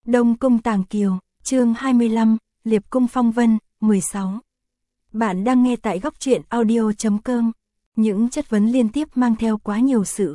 Đông Cung Tàng Kiều, chương 25, Liệp Cung Phong Vân, 16. Bạn đang nghe tại góc truyện audio.com. Những chất vấn liên tiếp mang theo quá nhiều sự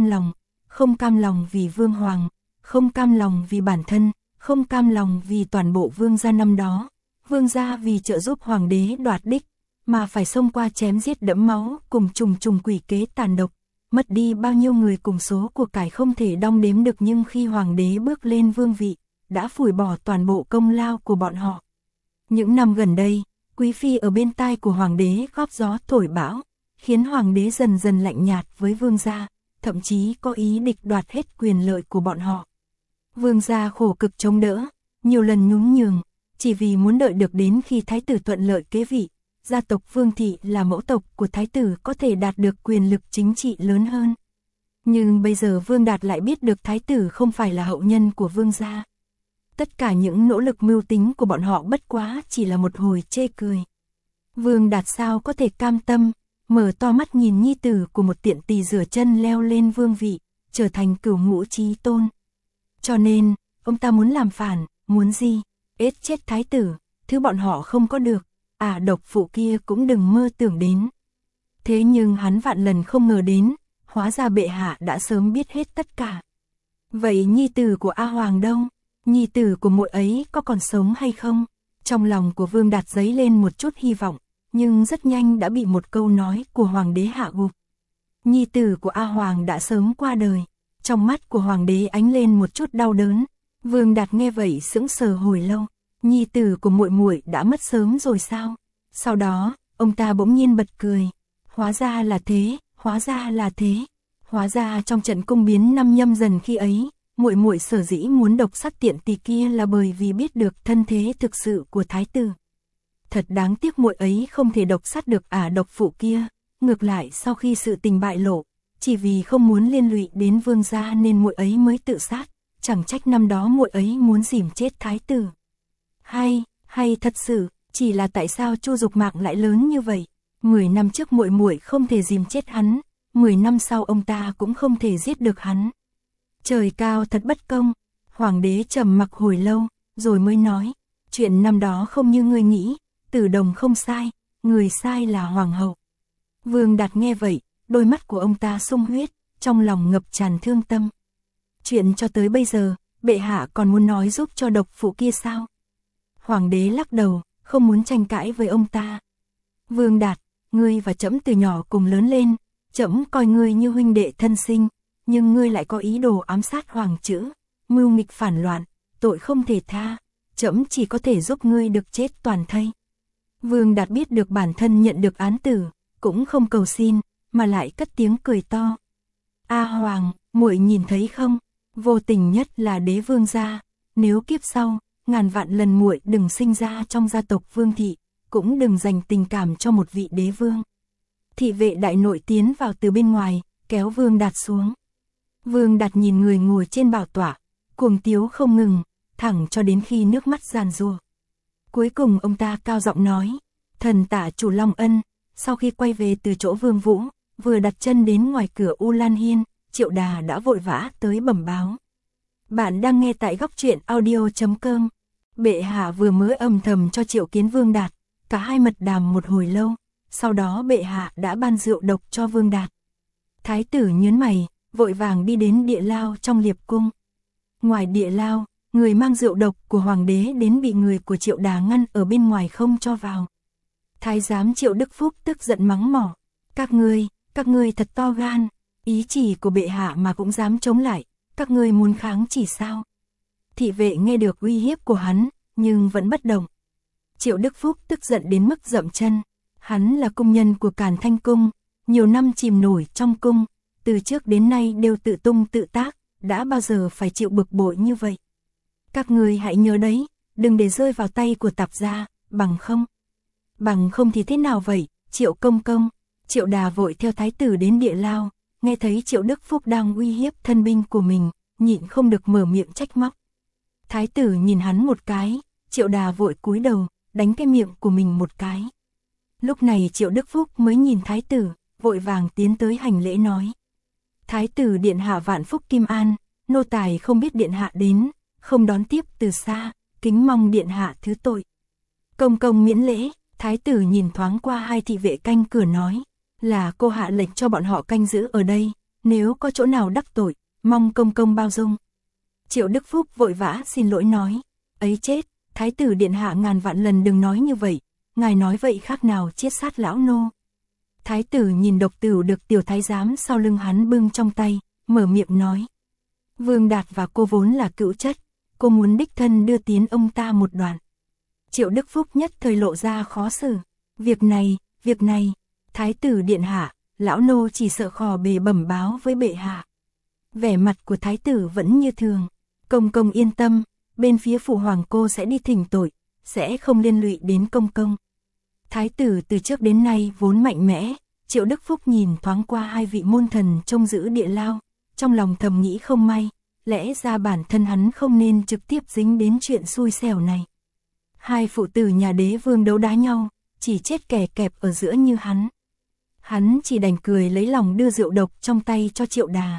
không cam lòng vì Vương Hoàng, không cam lòng vì bản thân, không cam lòng vì toàn bộ Vương gia năm đó. Vương gia vì trợ giúp Hoàng đế đoạt đích, mà phải xông qua chém giết đẫm máu cùng trùng quỷ kế tàn độc, mất đi bao nhiêu người cùng số của cải không thể đong đếm được, nhưng khi Hoàng đế bước lên vương vị, đã phủi bỏ toàn bộ công lao của bọn họ. Những năm gần đây, Quý Phi ở bên tai của Hoàng đế góp gió thổi bão, khiến Hoàng đế dần dần lạnh nhạt với Vương gia, thậm chí có ý địch đoạt hết quyền lợi của bọn họ. Vương gia khổ cực chống đỡ, nhiều lần nhún nhường, chỉ vì muốn đợi được đến khi Thái tử thuận lợi kế vị, gia tộc Vương thị là mẫu tộc của Thái tử có thể đạt được quyền lực chính trị lớn hơn. Nhưng bây giờ Vương Đạt lại biết được Thái tử không phải là hậu nhân của Vương gia. Tất cả những nỗ lực mưu tính của bọn họ bất quá chỉ là một hồi chê cười. Vương Đạt sao có thể cam tâm, mở to mắt nhìn nhi tử của một tiện tỳ rửa chân leo lên vương vị, trở thành cửu ngũ chí tôn. Cho nên, ông ta muốn làm phản, muốn gì? Ết chết Thái tử, thứ bọn họ không có được, độc phụ kia cũng đừng mơ tưởng đến. Thế nhưng hắn vạn lần không ngờ đến, hóa ra bệ hạ đã sớm biết hết tất cả. Vậy nhi tử của A Hoàng đâu? Nhi tử của muội ấy có còn sống hay không? Trong lòng của Vương Đạt dấy lên một chút hy vọng, nhưng rất nhanh đã bị một câu nói của Hoàng đế hạ gục. Nhi tử của A Hoàng đã sớm qua đời. Trong mắt của Hoàng đế ánh lên một chút đau đớn. Vương Đạt nghe vậy sững sờ hồi lâu. Nhi tử của muội đã mất sớm rồi sao? Sau đó, ông ta bỗng nhiên bật cười. Hóa ra là thế, hóa ra là thế. Hóa ra trong trận cung biến năm Nhâm Dần khi ấy, muội sở dĩ muốn độc sát tiện tỳ kia là bởi vì biết được thân thế thực sự của Thái tử. Thật đáng tiếc muội ấy không thể độc sát được độc phụ kia. Ngược lại sau khi sự tình bại lộ, chỉ vì không muốn liên lụy đến Vương gia nên muội ấy mới tự sát. Chẳng trách năm đó muội ấy muốn dìm chết Thái tử. Hay thật sự, chỉ là tại sao Chu Dục Mạc lại lớn như vậy? 10 năm trước muội không thể dìm chết hắn, 10 năm sau ông ta cũng không thể giết được hắn. Trời cao thật bất công. Hoàng đế trầm mặc hồi lâu, rồi mới nói, chuyện năm đó không như ngươi nghĩ, Tử Đồng không sai, người sai là Hoàng hậu. Vương Đạt nghe vậy, đôi mắt của ông ta sung huyết, trong lòng ngập tràn thương tâm. Chuyện cho tới bây giờ, bệ hạ còn muốn nói giúp cho độc phụ kia sao? Hoàng đế lắc đầu, không muốn tranh cãi với ông ta. Vương Đạt, ngươi và trẫm từ nhỏ cùng lớn lên, trẫm coi ngươi như huynh đệ thân sinh, nhưng ngươi lại có ý đồ ám sát Hoàng chữ, mưu nghịch phản loạn, tội không thể tha, trẫm chỉ có thể giúp ngươi được chết toàn thây. Vương Đạt biết được bản thân nhận được án tử, cũng không cầu xin, mà lại cất tiếng cười to. A Hoàng, muội nhìn thấy không, vô tình nhất là đế vương gia, nếu kiếp sau, ngàn vạn lần muội đừng sinh ra trong gia tộc Vương thị, cũng đừng dành tình cảm cho một vị đế vương. Thị vệ đại nội tiến vào từ bên ngoài, kéo Vương Đạt xuống. Vương Đạt nhìn người ngồi trên bảo tọa, cuồng tiếu không ngừng, thẳng cho đến khi nước mắt giàn giụa. Cuối cùng ông ta cao giọng nói, thần tả chủ Long Ân. Sau khi quay về từ chỗ Vương Vũ, vừa đặt chân đến ngoài cửa U Lan Hiên, Triệu Đà đã vội vã tới bẩm báo. Bạn đang nghe tại góc truyện audio.com. Bệ hạ vừa mới âm thầm cho triệu kiến Vương Đạt, cả hai mật đàm một hồi lâu, sau đó bệ hạ đã ban rượu độc cho Vương Đạt. Thái tử nhớn mày, vội vàng đi đến địa lao trong Liệp cung. Ngoài địa lao, người mang rượu độc của Hoàng đế đến bị người của Triệu Đà ngăn ở bên ngoài không cho vào. Thái giám Triệu Đức Phúc tức giận mắng mỏ. Các ngươi thật to gan, ý chỉ của bệ hạ mà cũng dám chống lại, các ngươi muốn kháng chỉ sao? Thị vệ nghe được uy hiếp của hắn, nhưng vẫn bất động. Triệu Đức Phúc tức giận đến mức dậm chân. Hắn là cung nhân của Càn Thanh Cung, nhiều năm chìm nổi trong cung, từ trước đến nay đều tự tung tự tác, đã bao giờ phải chịu bực bội như vậy. Các ngươi hãy nhớ đấy, đừng để rơi vào tay của tạp gia, bằng không thì thế nào vậy, Triệu công công? Triệu Đà vội theo thái tử đến địa lao, nghe thấy Triệu Đức Phúc đang uy hiếp thân binh của mình, nhịn không được mở miệng trách móc. Thái tử nhìn hắn một cái, Triệu Đà vội cúi đầu, đánh cái miệng của mình một cái. Lúc này Triệu Đức Phúc mới nhìn thái tử, vội vàng tiến tới hành lễ nói. Thái tử điện hạ vạn phúc kim an, nô tài không biết điện hạ đến, không đón tiếp từ xa, kính mong điện hạ thứ tội. Công công miễn lễ. Thái tử nhìn thoáng qua hai thị vệ canh cửa nói, là cô hạ lệnh cho bọn họ canh giữ ở đây, nếu có chỗ nào đắc tội, mong công công bao dung. Triệu Đức Phúc vội vã xin lỗi nói, ấy chết, Thái tử điện hạ ngàn vạn lần đừng nói như vậy, ngài nói vậy khác nào chiết sát lão nô. Thái tử nhìn độc tửu được tiểu thái giám sau lưng hắn bưng trong tay, mở miệng nói, Vương Đạt và cô vốn là cữu chất, cô muốn đích thân đưa tiến ông ta một đoạn. Triệu Đức Phúc nhất thời lộ ra khó xử, việc này, Thái tử điện hạ, lão nô chỉ sợ khò bề bẩm báo với bệ hạ. Vẻ mặt của thái tử vẫn như thường, công công yên tâm, bên phía phụ hoàng cô sẽ đi thỉnh tội, sẽ không liên lụy đến công công. Thái tử từ trước đến nay vốn mạnh mẽ, Triệu Đức Phúc nhìn thoáng qua hai vị môn thần trông giữ địa lao, trong lòng thầm nghĩ không may, lẽ ra bản thân hắn không nên trực tiếp dính đến chuyện xui xẻo này. Hai phụ tử nhà đế vương đấu đá nhau, chỉ chết kẻ kẹp ở giữa như hắn. Hắn chỉ đành cười lấy lòng đưa rượu độc trong tay cho Triệu Đà.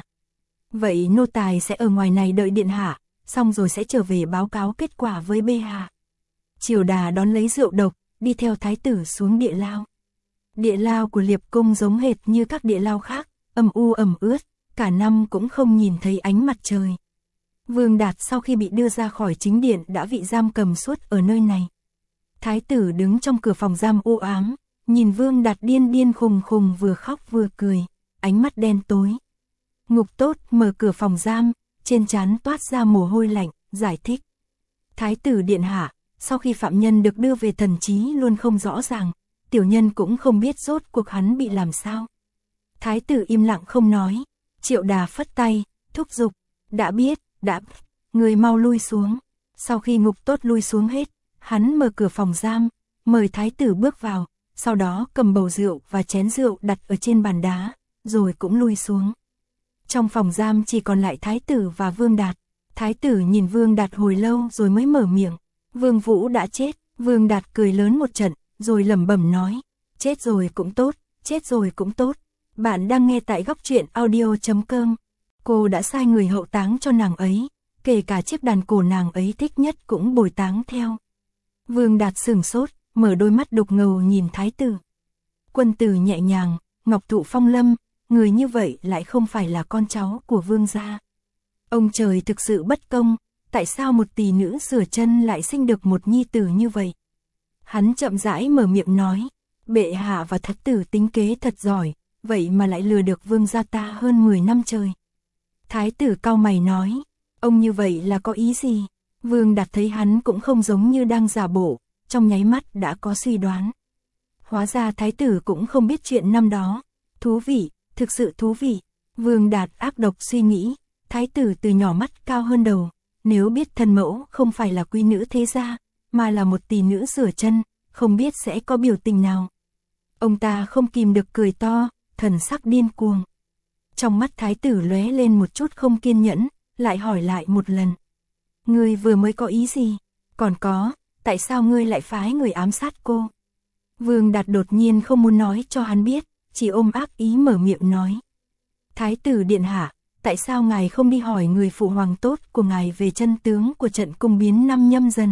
Vậy nô tài sẽ ở ngoài này đợi điện hạ, xong rồi sẽ trở về báo cáo kết quả với bệ hạ. Triệu Đà đón lấy rượu độc, đi theo thái tử xuống địa lao. Địa lao của Liệp Cung giống hệt như các địa lao khác, âm u ẩm ướt, cả năm cũng không nhìn thấy ánh mặt trời. Vương Đạt sau khi bị đưa ra khỏi chính điện đã bị giam cầm suốt ở nơi này. Thái tử đứng trong cửa phòng giam u ám, nhìn Vương Đạt điên điên khùng khùng vừa khóc vừa cười, ánh mắt đen tối. Ngục Tốt mở cửa phòng giam, trên trán toát ra mồ hôi lạnh, giải thích. Thái tử điện hạ, sau khi phạm nhân được đưa về thần trí luôn không rõ ràng, tiểu nhân cũng không biết rốt cuộc hắn bị làm sao. Thái tử im lặng không nói, Triệu Đà phất tay, thúc giục, đã biết, người mau lui xuống. Sau khi Ngục Tốt lui xuống hết, hắn mở cửa phòng giam, mời thái tử bước vào, sau đó cầm bầu rượu và chén rượu đặt ở trên bàn đá, rồi cũng lui xuống. Trong phòng giam chỉ còn lại thái tử và Vương Đạt. Thái tử nhìn Vương Đạt hồi lâu rồi mới mở miệng. Vương Vũ đã chết. Vương Đạt cười lớn một trận, rồi lẩm bẩm nói, chết rồi cũng tốt, chết rồi cũng tốt. Bạn đang nghe tại Góc Truyện Audio.com. Cô đã sai người hậu táng cho nàng ấy, kể cả chiếc đàn cổ nàng ấy thích nhất cũng bồi táng theo. Vương Đạt sửng sốt, mở đôi mắt đục ngầu nhìn thái tử. Quân tử nhẹ nhàng, ngọc thụ phong lâm, người như vậy lại không phải là con cháu của vương gia. Ông trời thực sự bất công, tại sao một tỷ nữ sửa chân lại sinh được một nhi tử như vậy? Hắn chậm rãi mở miệng nói, bệ hạ và thất tử tính kế thật giỏi, vậy mà lại lừa được vương gia ta hơn 10 năm trời. Thái tử cau mày nói, ông như vậy là có ý gì? Vương Đạt thấy hắn cũng không giống như đang giả bộ, trong nháy mắt đã có suy đoán. Hóa ra thái tử cũng không biết chuyện năm đó. Thú vị, thực sự thú vị. Vương Đạt ác độc suy nghĩ, thái tử từ nhỏ mắt cao hơn đầu, nếu biết thân mẫu không phải là quý nữ thế gia, mà là một tỷ nữ sửa chân, không biết sẽ có biểu tình nào. Ông ta không kìm được cười to, thần sắc điên cuồng. Trong mắt thái tử lóe lên một chút không kiên nhẫn, lại hỏi lại một lần. Ngươi vừa mới có ý gì? Còn có, tại sao ngươi lại phái người ám sát cô? Vương Đạt đột nhiên không muốn nói cho hắn biết, chỉ ôm ác ý mở miệng nói. Thái tử điện hạ, tại sao ngài không đi hỏi người phụ hoàng tốt của ngài về chân tướng của trận cung biến năm Nhâm Dần?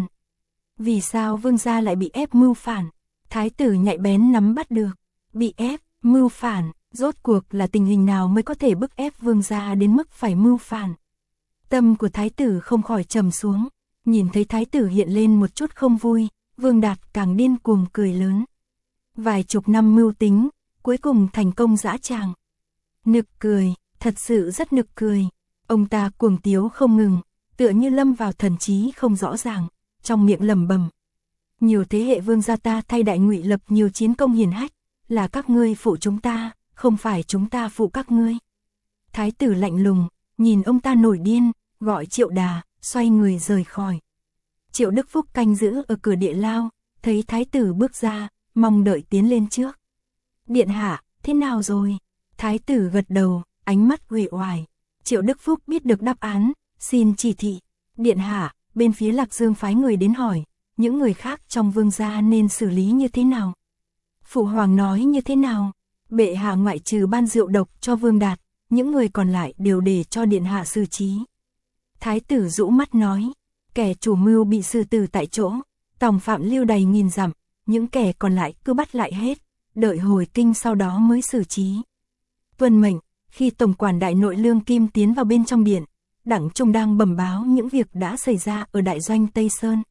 Vì sao vương gia lại bị ép mưu phản? Thái tử nhạy bén nắm bắt được. Bị ép, mưu phản, rốt cuộc là tình hình nào mới có thể bức ép vương gia đến mức phải mưu phản? Tâm của thái tử không khỏi trầm xuống, nhìn thấy thái tử hiện lên một chút không vui, Vương Đạt càng điên cuồng cười lớn. Vài chục năm mưu tính, cuối cùng thành công dã tràng. Nực cười, thật sự rất nực cười. Ông ta cuồng tiếu không ngừng, tựa như lâm vào thần trí không rõ ràng, trong miệng lẩm bẩm. Nhiều thế hệ vương gia ta thay Đại Ngụy lập nhiều chiến công hiển hách, là các ngươi phụ chúng ta, không phải chúng ta phụ các ngươi. Thái tử lạnh lùng, nhìn ông ta nổi điên, gọi Triệu Đà, xoay người rời khỏi. Triệu Đức Phúc canh giữ ở cửa địa lao, thấy thái tử bước ra, mong đợi tiến lên trước. Điện hạ, thế nào rồi? Thái tử gật đầu, ánh mắt uể oải. Triệu Đức Phúc biết được đáp án, xin chỉ thị. Điện hạ, bên phía Lạc Dương phái người đến hỏi, những người khác trong vương gia nên xử lý như thế nào? Phụ hoàng nói như thế nào? Bệ hạ ngoại trừ ban rượu độc cho Vương Đạt, những người còn lại đều để cho điện hạ xử trí. Thái tử rũ mắt nói, kẻ chủ mưu bị xử tử tại chỗ, tòng phạm lưu đầy nghìn dặm, những kẻ còn lại cứ bắt lại hết, đợi hồi kinh sau đó mới xử trí. Tuân mệnh, khi tổng quản đại nội Lương Kim tiến vào bên trong điện, Đặng Trung đang bẩm báo những việc đã xảy ra ở đại doanh Tây Sơn.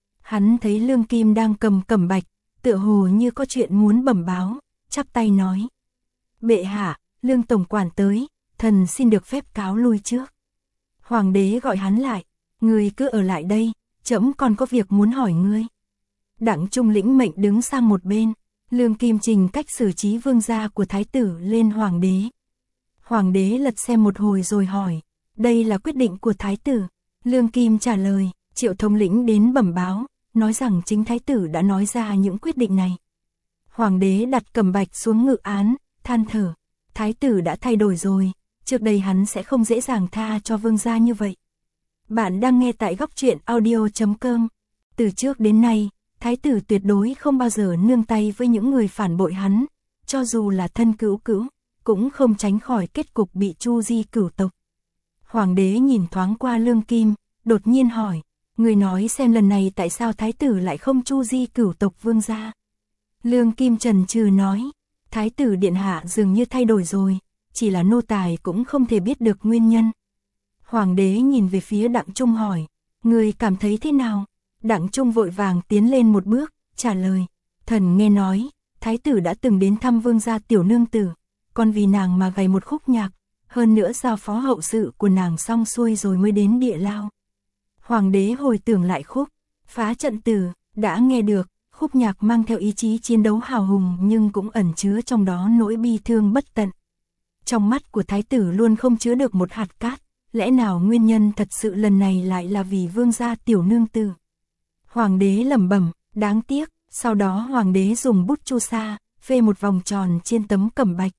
Hắn thấy Lương Kim đang cầm cẩm bạch, tựa hồ như có chuyện muốn bẩm báo, chắp tay nói: "Bệ hạ, Lương tổng quản tới, thần xin được phép cáo lui trước." Hoàng đế gọi hắn lại: "Ngươi cứ ở lại đây, trẫm còn có việc muốn hỏi ngươi." Đặng Trung lĩnh mệnh đứng sang một bên, Lương Kim trình cách xử trí vương gia của thái tử lên hoàng đế. Hoàng đế lật xem một hồi rồi hỏi: "Đây là quyết định của thái tử?" Lương Kim trả lời: "Triệu thống lĩnh đến bẩm báo, nói rằng chính thái tử đã nói ra những quyết định này." Hoàng đế đặt cẩm bạch xuống ngự án, than thở: "Thái tử đã thay đổi rồi, trước đây hắn sẽ không dễ dàng tha cho vương gia như vậy." Bạn đang nghe tại góc truyện audio.com. Từ trước đến nay, thái tử tuyệt đối không bao giờ nương tay với những người phản bội hắn, cho dù là thân cữu cữu, cũng không tránh khỏi kết cục bị chu di cửu tộc. Hoàng đế nhìn thoáng qua Lương Kim, đột nhiên hỏi: "Người nói xem lần này tại sao thái tử lại không chu di cửu tộc vương gia?" Lương Kim chần chừ nói: "Thái tử điện hạ dường như thay đổi rồi, chỉ là nô tài cũng không thể biết được nguyên nhân." Hoàng đế nhìn về phía Đặng Trung hỏi: "Người cảm thấy thế nào?" Đặng Trung vội vàng tiến lên một bước, trả lời: "Thần nghe nói, thái tử đã từng đến thăm vương gia tiểu nương tử, còn vì nàng mà gảy một khúc nhạc, hơn nữa giao phó hậu sự của nàng xong xuôi rồi mới đến địa lao." Hoàng đế hồi tưởng lại khúc Phá Trận Tử, đã nghe được, khúc nhạc mang theo ý chí chiến đấu hào hùng nhưng cũng ẩn chứa trong đó nỗi bi thương bất tận. Trong mắt của thái tử luôn không chứa được một hạt cát, lẽ nào nguyên nhân thật sự lần này lại là vì vương gia tiểu nương tử? Hoàng đế lẩm bẩm, đáng tiếc. Sau đó hoàng đế dùng bút chu sa, phê một vòng tròn trên tấm cẩm bạch.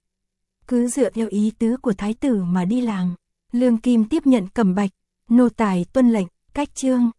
Cứ dựa theo ý tứ của thái tử mà đi làm. Lương Kim tiếp nhận cẩm bạch, nô tài tuân lệnh, cách chương.